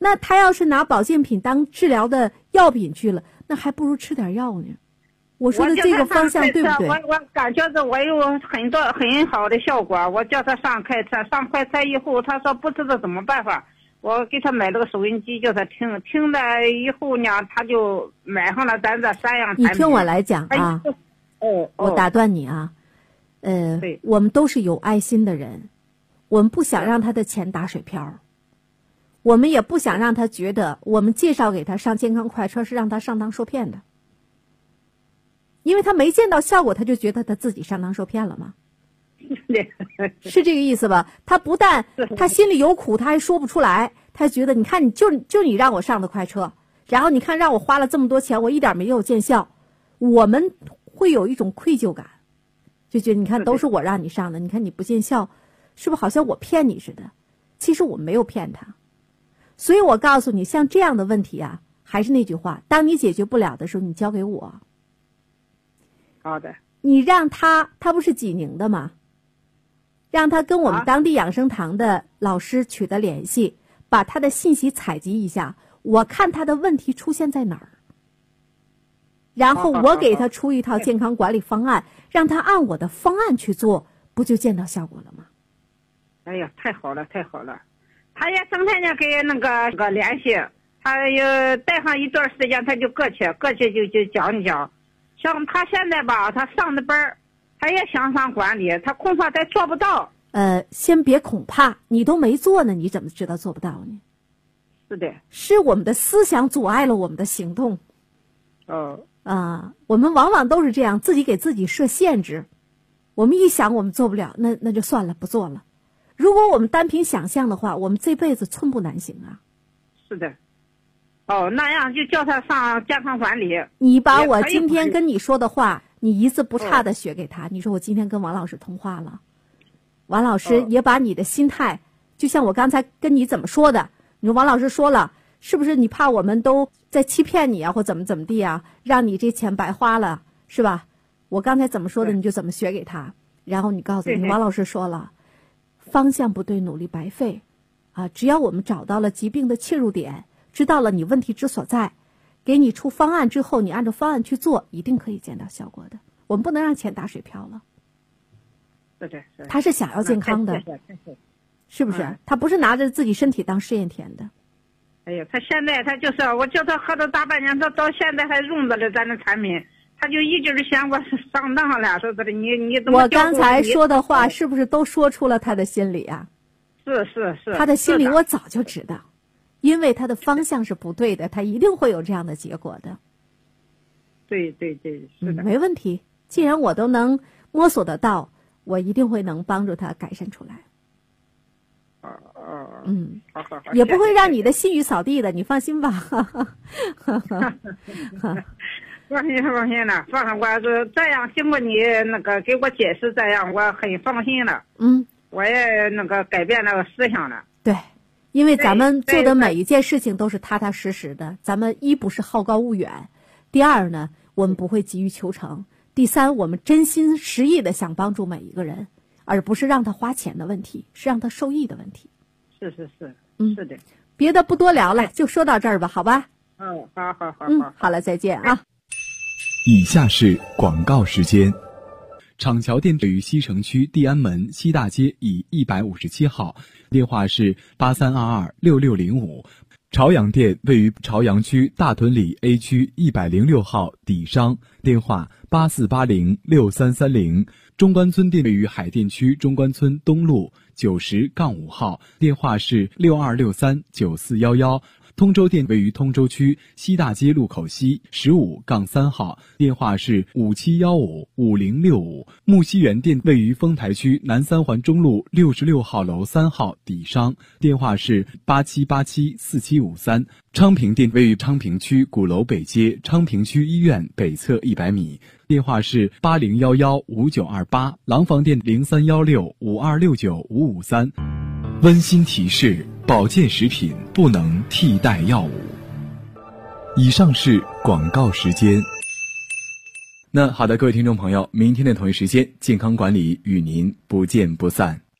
那他要是拿保健品当治疗的药品去了，那还不如吃点药呢。我说的这个方向对不对？ 我感觉着我有很好的效果。我叫他上快车，上快车以后，他说不知道怎么办法。我给他买了个收音机，叫他听了以后呢，他就买上了咱这3样产品。 你听我来讲啊，我打断你啊，我们都是有爱心的人，我们不想让他的钱打水漂，我们也不想让他觉得我们介绍给他上健康快车是让他上当受骗的，因为他没见到效果，他就觉得他自己上当受骗了吗？是这个意思吧？他不但他心里有苦，他还说不出来，他觉得你看你让我上的快车，然后你看让我花了这么多钱，我一点没有见效，我们会有一种愧疚感，就觉得你看都是我让你上的，你看你不见效，是不是好像我骗你似的？其实我没有骗他。所以我告诉你，像这样的问题啊，还是那句话，当你解决不了的时候，你交给我。 好的。 你让他不是济宁的吗？让他跟我们当地养生堂的老师取得联系，把他的信息采集一下，我看他的问题出现在哪儿，然后我给他出一套健康管理方案，让他按我的方案去做，不就见到效果了吗？ 哎呀，太好了，太好了！他也整天就跟那个联系，他有带上一段时间，他就过去就讲一讲。像他现在吧，他上的班，他也想上管理，他恐怕他做不到。 先别恐怕，你都没做呢，你怎么知道做不到呢？ 是的， 是我们的思想阻碍了我们的行动。我们往往都是这样，自己给自己设限制。我们一想我们做不了，那就算了，不做了。如果我们单凭想象的话，我们这辈子寸步难行啊。 是的。那样就叫他上健康管理。 你把我今天跟你说的话，你一字不差的学给他。你说我今天跟王老师通话了，王老师也把你的心态，就像我刚才跟你怎么说的，你说王老师说了，是不是你怕我们都在欺骗你啊，或怎么地啊，让你这钱白花了，是吧？我刚才怎么说的，你就怎么学给他。然后你告诉你，王老师说了，方向不对，努力白费啊！只要我们找到了疾病的切入点，知道了你问题之所在，给你出方案之后，你按照方案去做，一定可以见到效果的。我们不能让钱打水漂了。 是。 他是想要健康的，是不是？他不是拿着自己身体当试验田的。 哎呀，他现在他就是，我叫他喝了大半年，他到现在还用着了咱的产品，他就一直嫌我上当了，说的你怎么？ 我刚才说的话是不是都说出了他的心理啊？ 是。 他的心理我早就知道。因为他的方向是不对的，他一定会有这样的结果的。 对，是的。 没问题，既然我都能摸索得到，我一定会能帮助他改善出来。 好， 也不会让你的信誉扫地的，你放心吧。 放心了，我是这样，经过你那个给我解释，这样我很放心了。我也那个改变那个思想了。 对。因为咱们做的每一件事情都是踏踏实实的，咱们一不是好高骛远，第二呢，我们不会急于求成，第三，我们真心实意的想帮助每一个人，而不是让他花钱的问题，是让他受益的问题。 是，是的。 别的不多聊了，就说到这儿吧，好吧？ 好。 好了，再见啊。 以下是广告时间。厂桥店位于西城区地安门西大街以157号，电话是83226605。朝阳店位于朝阳区大屯里 A 区106号底商，电话84806330。中关村店位于海淀区中关村东路90-5号，电话是62639411。通州店位于通州区西大街路口西15-3号，电话是57155065。木樨园店位于丰台区南三环中路66号楼3号底商，电话是87874753。昌平店位于昌平区鼓楼北街昌平区医院北侧100米，电话是80115928。廊坊店031652695553。温馨提示：保健食品不能替代药物。以上是广告时间。那好的，各位听众朋友，明天的同一时间，健康管理与您不见不散。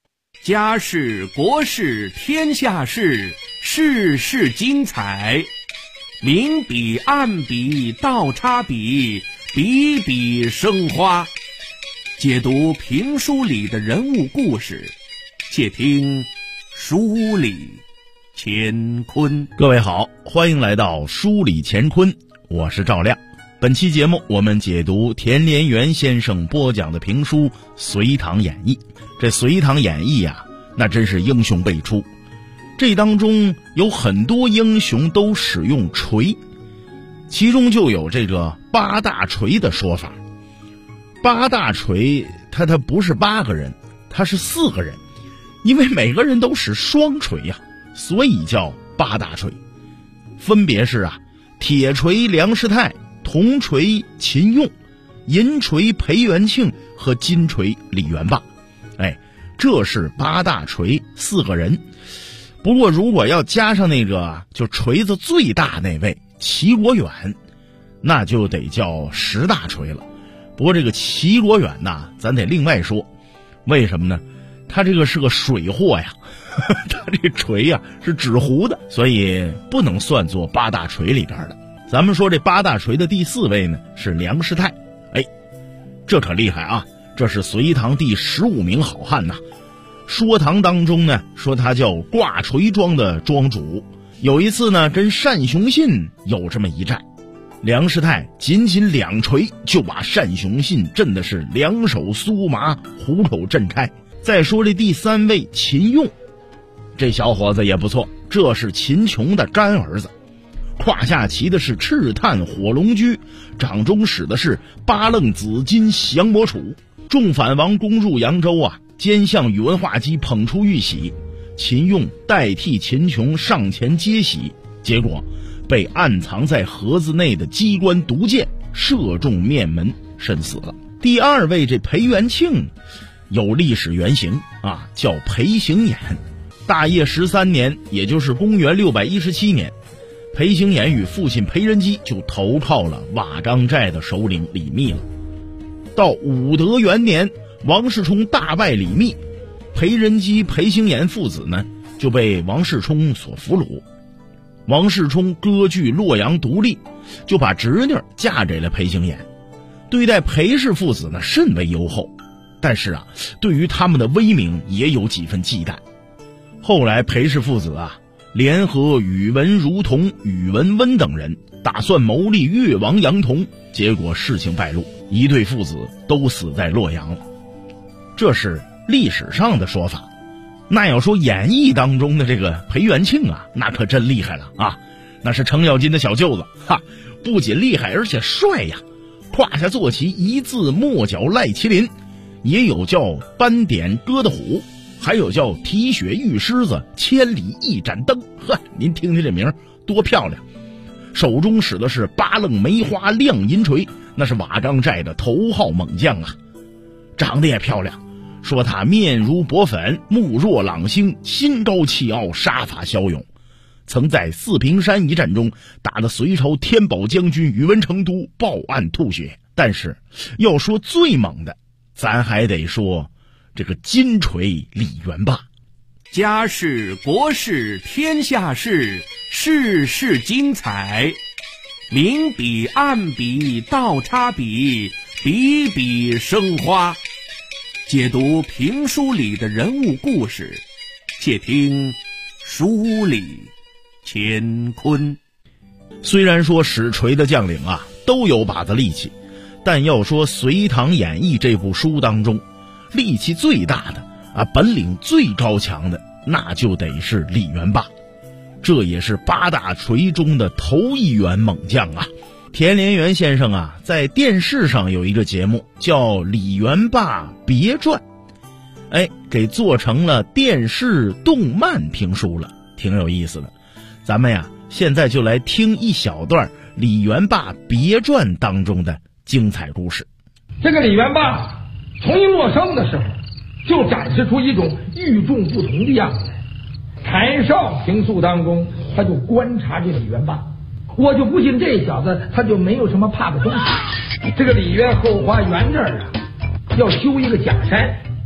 家事国事天下事，事事精彩。明笔暗笔倒插笔，笔笔生花。解读评书里的人物故事，且听书里乾坤。 各位好，欢迎来到书里乾坤，我是赵亮。本期节目我们解读田连元先生播讲的评书《隋唐演义》。这《隋唐演义》啊，那真是英雄辈出。这当中有很多英雄都使用锤，其中就有这个八大锤的说法。八大锤它不是8个人，它是4个人，因为每个人都使双锤呀，所以叫八大锤。分别是铁锤梁师太，铜锤秦用，银锤裴元庆和金锤李元霸。这是八大锤4个人。不过如果要加上那个就锤子最大那位齐国远，那就得叫10大锤了。不过这个齐国远呐，咱得另外说。为什么呢？他这个是个水货呀，他这锤呀是纸糊的，所以不能算作八大锤里边的。咱们说这八大锤的第4位呢是梁师太。这可厉害啊，这是隋唐第15名好汉呐。说唐当中呢说他叫挂锤庄的庄主。有一次呢跟单雄信有这么一战，梁师太仅2锤就把单雄信震的是两手酥麻，虎口震开。再说这第3位秦用，这小伙子也不错，这是秦琼的干儿子，胯下骑的是赤炭火龙驹，掌中使的是八楞紫金降魔杵。众反王攻入扬州奸相宇文化及捧出玉玺，秦用代替秦琼上前接玺，结果被暗藏在盒子内的机关毒箭射中面门，身死了。第2位这裴元庆有历史原型叫裴行衍。大业13年，也就是公元617年，裴行衍与父亲裴仁基就投靠了瓦岗寨的首领李密了。到武德元年，王世充大败李密，裴仁基、裴行衍父子呢就被王世充所俘虏。王世充割据洛阳独立，就把侄女嫁给了裴行衍，对待裴氏父子呢甚为优厚，但是对于他们的威名也有几分忌惮。后来裴氏父子联合宇文如同、宇文温等人，打算谋立越王杨同，结果事情败露，一对父子都死在洛阳了。这是历史上的说法。那要说演义当中的这个裴元庆那可真厉害了那是程咬金的小舅子不仅厉害而且帅呀。胯下坐骑一字末角赖麒麟，也有叫斑点鸽的虎，还有叫提血玉狮子，千里一盏灯。您听听这名多漂亮。手中使的是八楞梅花亮银锤，那是瓦岗寨的头号猛将长得也漂亮，说他面如薄粉，目若朗星，心高气傲，杀伐骁勇，曾在四平山一战中打得隋朝天宝将军宇文成都报案吐血。但是要说最猛的，咱还得说这个金锤李元霸。 家事国事天下事，事事精彩。明笔暗笔倒插笔，笔笔生花。解读评书里的人物故事，且听书里乾坤。 虽然说使锤的将领都有把子力气，但要说《隋唐演义》这部书当中，力气最大的本领最高强的，那就得是李元霸。这也是八大锤中的头一员猛将田连元先生在电视上有一个节目叫《李元霸别传》，给做成了电视动漫评书了，挺有意思的。咱们现在就来听一小段《李元霸别传》当中的精彩故事。 这个李元霸从一落生的时候就展示出一种与众不同的样子来。台少评述当中，他就观察这李元霸，我就不信这小子他就没有什么怕的东西。这个里院后花园这儿要修一个假山，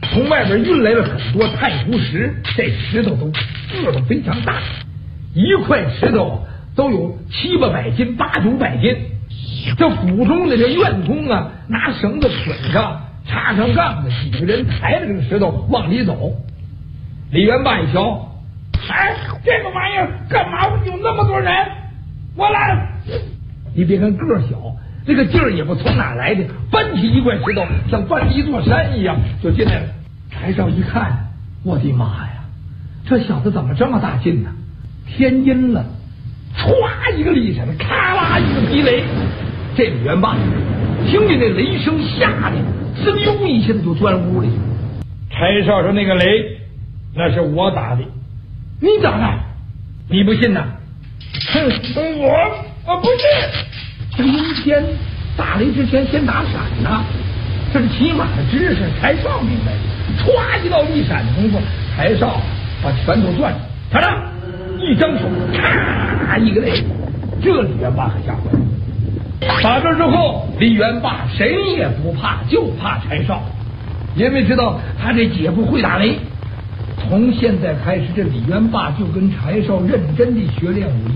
从外边运来了很多太湖石，这石头个都非常大，一块石头都有700-800斤、800-900斤。这府中的这院工啊，拿绳子捆上，插上杠子，几个人抬着这个石头往里走。李元霸一瞧，哎，这个玩意儿干嘛有那么多人？我来了！你别看个小，这个劲儿也不从哪来的，搬起一块石头像搬了一座山一样就进来了。柴少一看，我的妈呀，这小子怎么这么大劲呢？天阴了，歘一个厉闪，咔啦一个劈雷。这李元霸听见那雷声，吓得滋溜一下子就钻屋里。柴少说：“那个雷，那是我打的，你打的？你不信呐？哼，我不信。这阴天打雷之前先打闪呐，这是起码的知识。柴少明白，歘一道一闪的功夫，柴少把拳头攥住，瞧着，一张手，咔一个雷，这李元霸可吓坏了。打这之后，李元霸谁也不怕，就怕柴少，因为知道他这姐夫会打雷。从现在开始，这李元霸就跟柴少认真地学练武艺。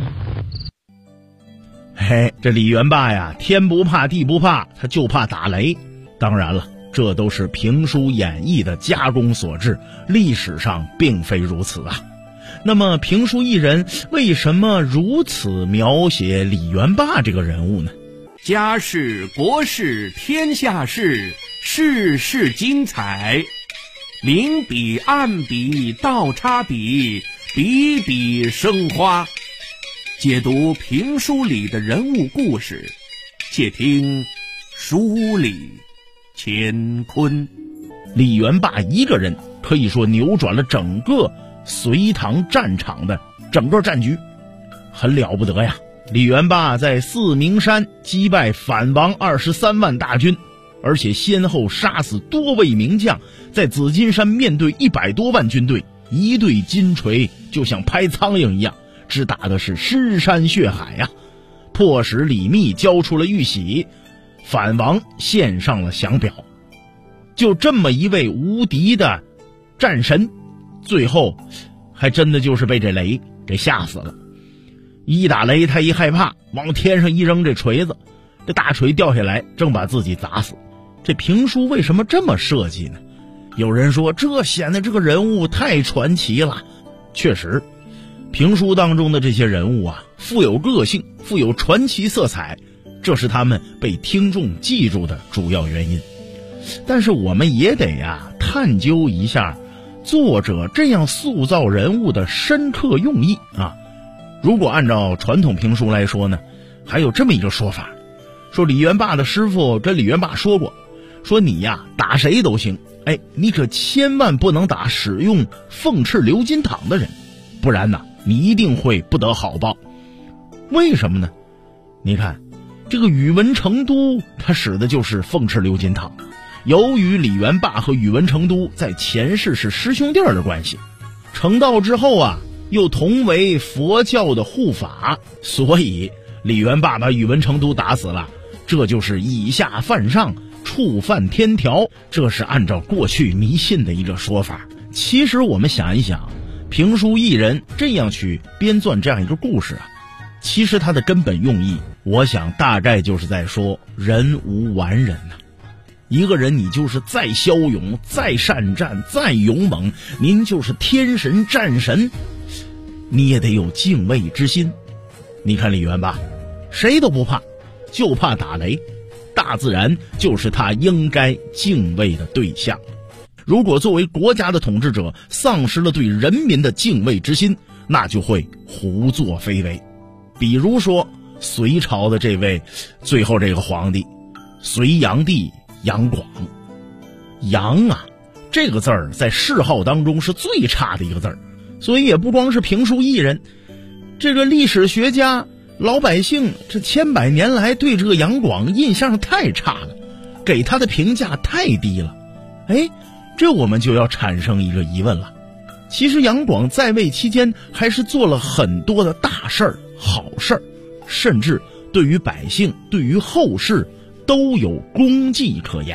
嘿，这李元霸呀，天不怕地不怕，他就怕打雷。当然了，这都是评书演绎的加工所致，历史上并非如此啊。那么评书艺人为什么如此描写李元霸这个人物呢？ 家事国事天下事，事事精彩，明笔暗笔倒插笔，笔笔生花。解读评书里的人物故事，且听书里乾坤。 李元霸一个人可以说扭转了整个隋唐战场的整个战局，很了不得呀。李元霸在四明山击败反王23万大军，而且先后杀死多位名将，在紫金山面对100多万军队，一对金锤就像拍苍蝇一样，只打的是尸山血海呀，迫使李密交出了玉玺，反王献上了降表。就这么一位无敌的战神，最后还真的就是被这雷给吓死了。一打雷他一害怕，往天上一扔这锤子，这大锤掉下来正把自己砸死。这评书为什么这么设计呢？有人说这显得这个人物太传奇了。确实，评书当中的这些人物啊，富有个性，富有传奇色彩，这是他们被听众记住的主要原因。但是我们也得探究一下作者这样塑造人物的深刻用意啊。如果按照传统评书来说呢，还有这么一个说法，说李元霸的师傅跟李元霸说过，说你打谁都行，你可千万不能打使用凤翅鎏金镗的人，不然你一定会不得好报。为什么呢？你看这个宇文成都他使的就是凤翅鎏金镗，由于李元霸和宇文成都在前世是师兄弟的关系，成道之后又同为佛教的护法，所以李元霸把宇文成都打死了，这就是以下犯上，触犯天条，这是按照过去迷信的一个说法。其实我们想一想，评书艺人这样去编撰这样一个故事其实它的根本用意，我想大概就是在说人无完人一个人你就是再骁勇，再善战，再勇猛，您就是天神战神，你也得有敬畏之心。你看李元霸谁都不怕，就怕打雷，大自然就是他应该敬畏的对象。如果作为国家的统治者丧失了对人民的敬畏之心，那就会胡作非为。比如说隋朝的这位最后这个皇帝隋炀帝杨广，杨这个字儿在谥号当中是最差的一个字儿，所以也不光是评书艺人，这个历史学家老百姓这千百年来对这个杨广印象太差了，给他的评价太低了。这我们就要产生一个疑问了，其实杨广在位期间还是做了很多的大事儿、好事儿，甚至对于百姓，对于后世都有功绩可言。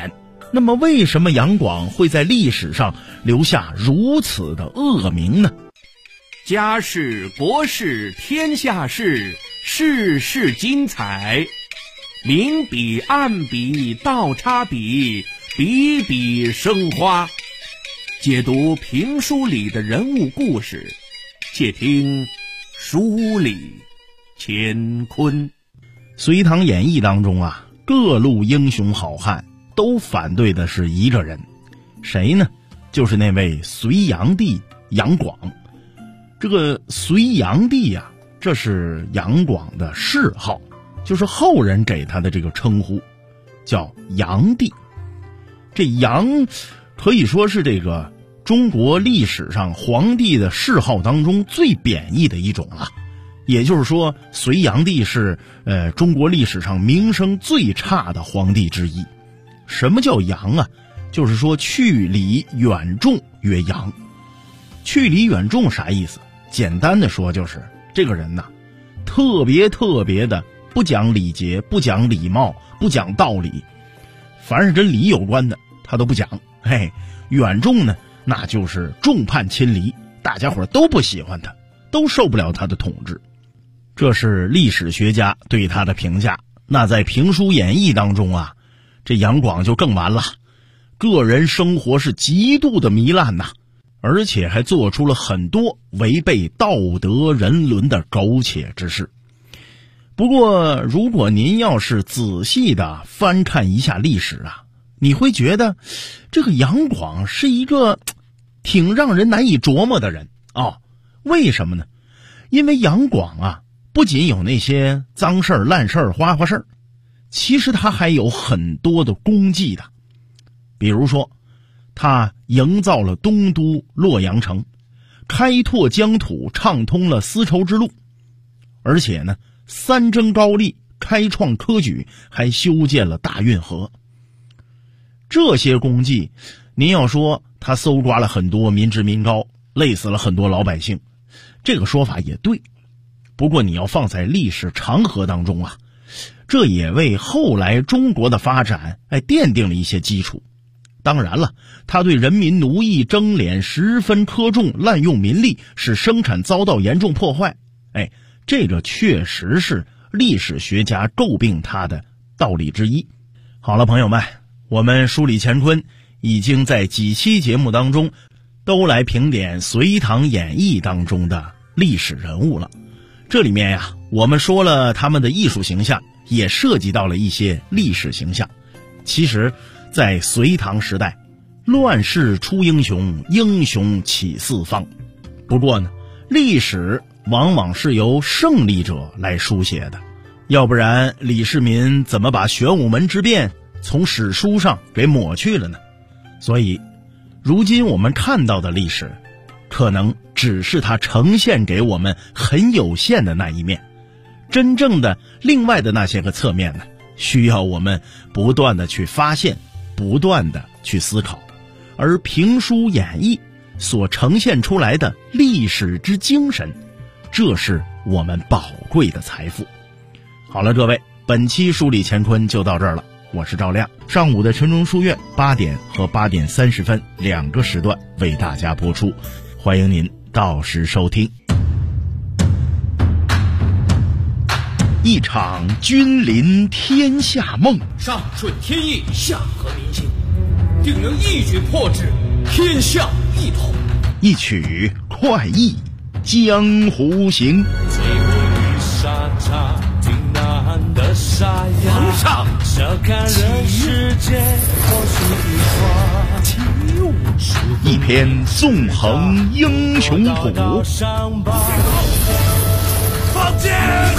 那么为什么杨广会在历史上留下如此的恶名呢？ 家事国事天下事，事事精彩，明笔暗笔倒插笔，笔笔生花。解读评书里的人物故事，且听书里乾坤。 隋唐演义当中啊，各路英雄好汉都反对的是一个人，谁呢？就是那位隋炀帝杨广。这个隋炀帝啊，这是杨广的谥号，就是后人给他的这个称呼，叫炀帝。这炀可以说是这个中国历史上皇帝的谥号当中最贬义的一种了。也就是说，隋炀帝是中国历史上名声最差的皇帝之一。什么叫炀啊？就是说去礼远重曰炀。去礼远重啥意思？简单的说就是这个人呐，特别的不讲礼节，不讲礼貌，不讲道理，凡是跟礼有关的他都不讲。远重呢，那就是众叛亲离，大家伙都不喜欢他，都受不了他的统治。这是历史学家对他的评价。那在评书演义当中啊，这杨广就更完了，个人生活是极度的糜烂呐，而且还做出了很多违背道德人伦的苟且之事。不过如果您要是仔细的翻看一下历史啊，你会觉得这个杨广是一个挺让人难以琢磨的人为什么呢？因为杨广啊，不仅有那些脏事儿、烂事儿、花事儿，其实他还有很多的功绩的。比如说他营造了东都洛阳城，开拓疆土，畅通了丝绸之路，而且呢，三征高丽，开创科举，还修建了大运河。这些功绩，您要说他搜刮了很多民脂民膏，累死了很多老百姓，这个说法也对。不过你要放在历史长河当中啊，这也为后来中国的发展奠定了一些基础。当然了，他对人民奴役征敛十分苛重，滥用民力，使生产遭到严重破坏，这个确实是历史学家诟病他的道理之一。好了，朋友们，我们梳理乾坤已经在几期节目当中都来评点隋唐演义当中的历史人物了。这里面呀，我们说了他们的艺术形象，也涉及到了一些历史形象。其实在隋唐时代，乱世出英雄，英雄起四方。不过呢，历史往往是由胜利者来书写的，要不然李世民怎么把玄武门之变从史书上给抹去了呢？所以如今我们看到的历史，可能只是它呈现给我们很有限的那一面，真正的另外的那些个侧面呢，需要我们不断的去发现，不断的去思考。而评书演义所呈现出来的历史之精神，这是我们宝贵的财富。好了，各位，本期梳理乾坤就到这儿了。我是赵亮，上午的晨钟书院8点和8点30分2个时段为大家播出，欢迎您到时收听。一场君临天下梦， 上顺天意，下合民心，定能一举破之，天下一统。 一曲快意江湖行。 皇上， 一篇纵横英雄谱， 放箭！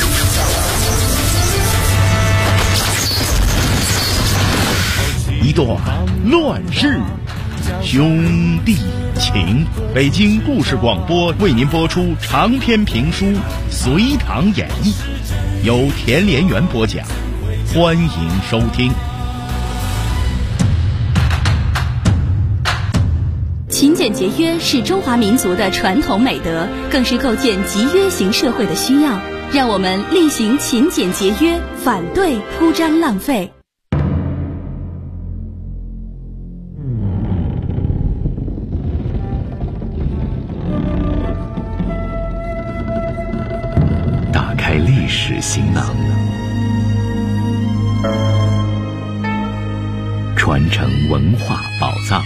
一段乱世兄弟情。北京故事广播为您播出长篇评书《隋唐演义》，由田连元播讲，欢迎收听。 勤俭节约是中华民族的传统美德，更是构建集约型社会的需要。让我们力行勤俭节约，反对铺张浪费。 史行囊，传承文化宝藏。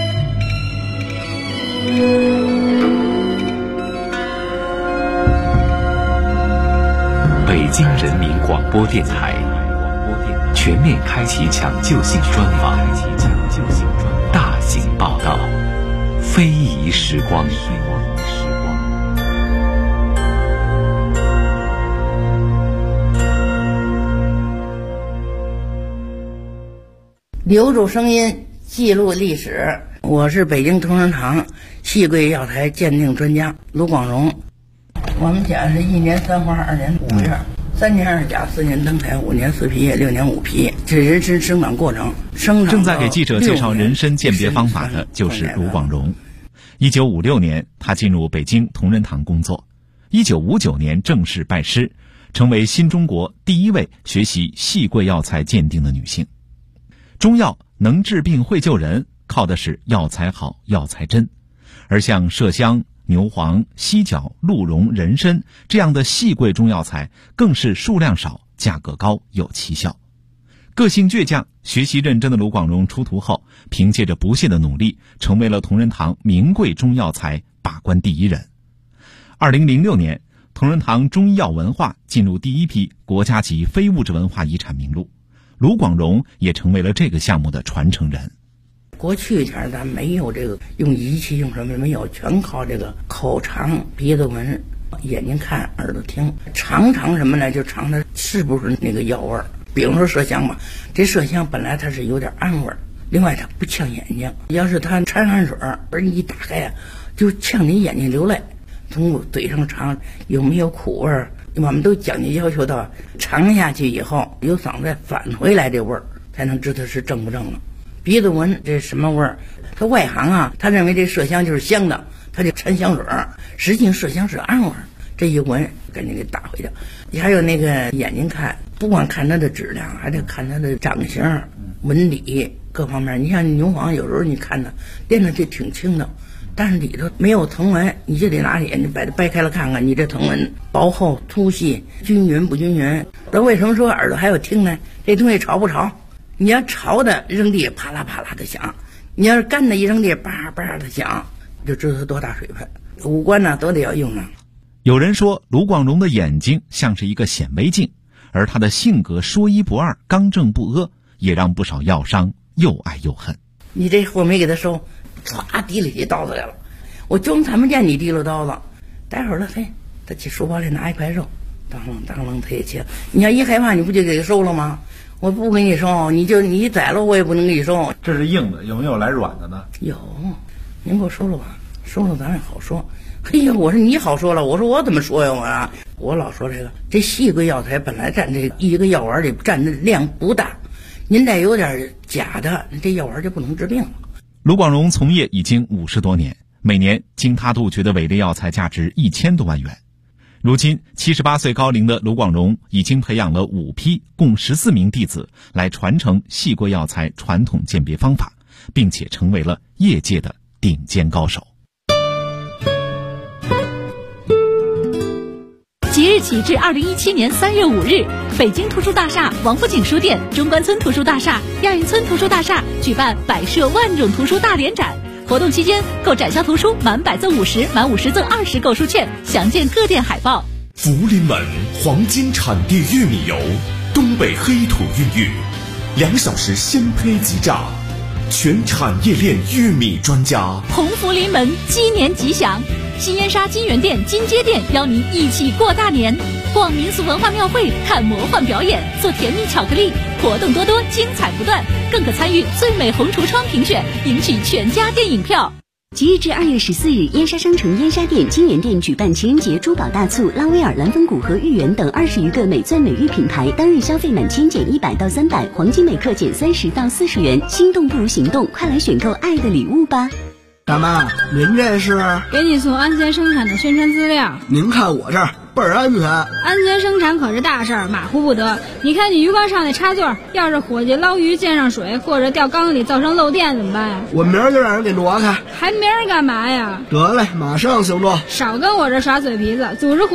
北京人民广播电台全面开启抢救性专访，大型报道，非遗时光。 留住声音，记录历史。我是北京同仁堂细桂药材鉴定专家卢广荣。我们家是1年3花2年5月，3年2甲4年登台5年4皮叶6年5皮，这人参生长过程。 正在给记者介绍人参鉴别方法的就是卢广荣。1956年，他进入北京同仁堂工作。1959年正式拜师，成为新中国第一位学习细桂药材鉴定的女性。中药能治病会救人，靠的是药材好、药材真。而像麝香、牛黄、犀角、鹿茸、人参这样的细桂中药材，更是数量少、价格高、有奇效。个性倔强、学习认真的卢广荣出徒后，凭借着不懈的努力，成为了同仁堂名贵中药材把关第一人。2006年，同仁堂中医药文化进入第一批国家级非物质文化遗产名录，卢广荣也成为了这个项目的传承人。 过去前咱没有这个用仪器用什么没有，全靠这个口尝、鼻子闻、眼睛看、耳朵听，尝什么呢？就尝它是不是那个药味儿。比如说麝香吧，这麝香本来它是有点暗味儿，另外它不呛眼睛。要是它掺汗水，而你一打开啊，就呛你眼睛流泪。从嘴上尝有没有苦味儿，我们都讲究要求到尝下去以后，由嗓子再返回来这味儿，才能知道是正不正了。鼻子闻这什么味儿？他外行啊，他认为这麝香就是香的，他就掺香水，实际上麝香是暗味儿。这一闻赶紧给打回去。还有那个眼睛看，不光看它的质量，还得看它的长相、纹理各方面。你像牛黄，有时候你看它练的就挺轻的，但是里头没有藤纹，你就得拿眼睛把它掰开了看看，你这藤纹薄厚、粗细、均匀不均匀。那为什么说耳朵还有听呢？这东西潮不潮？你要潮的扔地啪啦啪啦的响，你要是干的一扔地叭叭的响，就知道它多大水分。五官呢都得要用啊。 有人说卢广荣的眼睛像是一个显微镜，而他的性格说一不二、刚正不阿，也让不少药商又爱又恨。 你这货没给他收，唰提了起刀子来了，我就看不见你提了刀子，待会儿了嘿，他去书包里拿一块肉，当啷他也切。你要一害怕，你不就给他收了吗？我不给你收，你宰了我也不能给你收。 这是硬的，有没有来软的呢？ 有，您给我收了吧，收了咱也好说。嘿呀，我说你好说了，我说我怎么说呀？我老说这细桂药材本来占这一个药丸里占的量不大，您再有点假的，这药丸就不能治病了。 卢广荣从业已经50多年，每年经他杜绝的伪劣药材价值1000多万元。如今78岁高龄的卢广荣已经培养了5批共14名弟子来传承细桂药材传统鉴别方法，并且成为了业界的顶尖高手。 即日起至2017年3月5日，北京图书大厦、王府井书店、中关村图书大厦、亚运村图书大厦举办百设万种图书大联展。活动期间，购展销图书满100赠50，满50赠20购书券，详见各店海报。 福临门黄金产地玉米油，东北黑土孕育，2小时鲜胚即榨，全产业链玉米专家。 鸿福临门，鸡年吉祥！新燕莎金源店、金街店邀您一起过大年，逛民俗文化庙会，看魔幻表演，做甜蜜巧克力，活动多多，精彩不断，更可参与最美红橱窗评选，赢取全家电影票。 即日至2月14日，燕莎商城燕莎店、金源店举办情人节珠宝大促，拉威尔、蓝风谷和豫园等20余个美钻美玉品牌，当日消费满千减100到300，黄金每克减30到40元。心动不如行动，快来选购爱的礼物吧！ 大妈，您这是？ 给你送安全生产的宣传资料。 您看我这儿倍儿安全。 安全生产可是大事儿，马虎不得。你看你鱼缸上那插座，要是伙计捞鱼溅上水，或者掉缸里造成漏电怎么办呀？ 我明儿就让人给挪开。 还明儿干嘛呀？ 得嘞，马上行动。 少跟我这耍嘴皮子，组织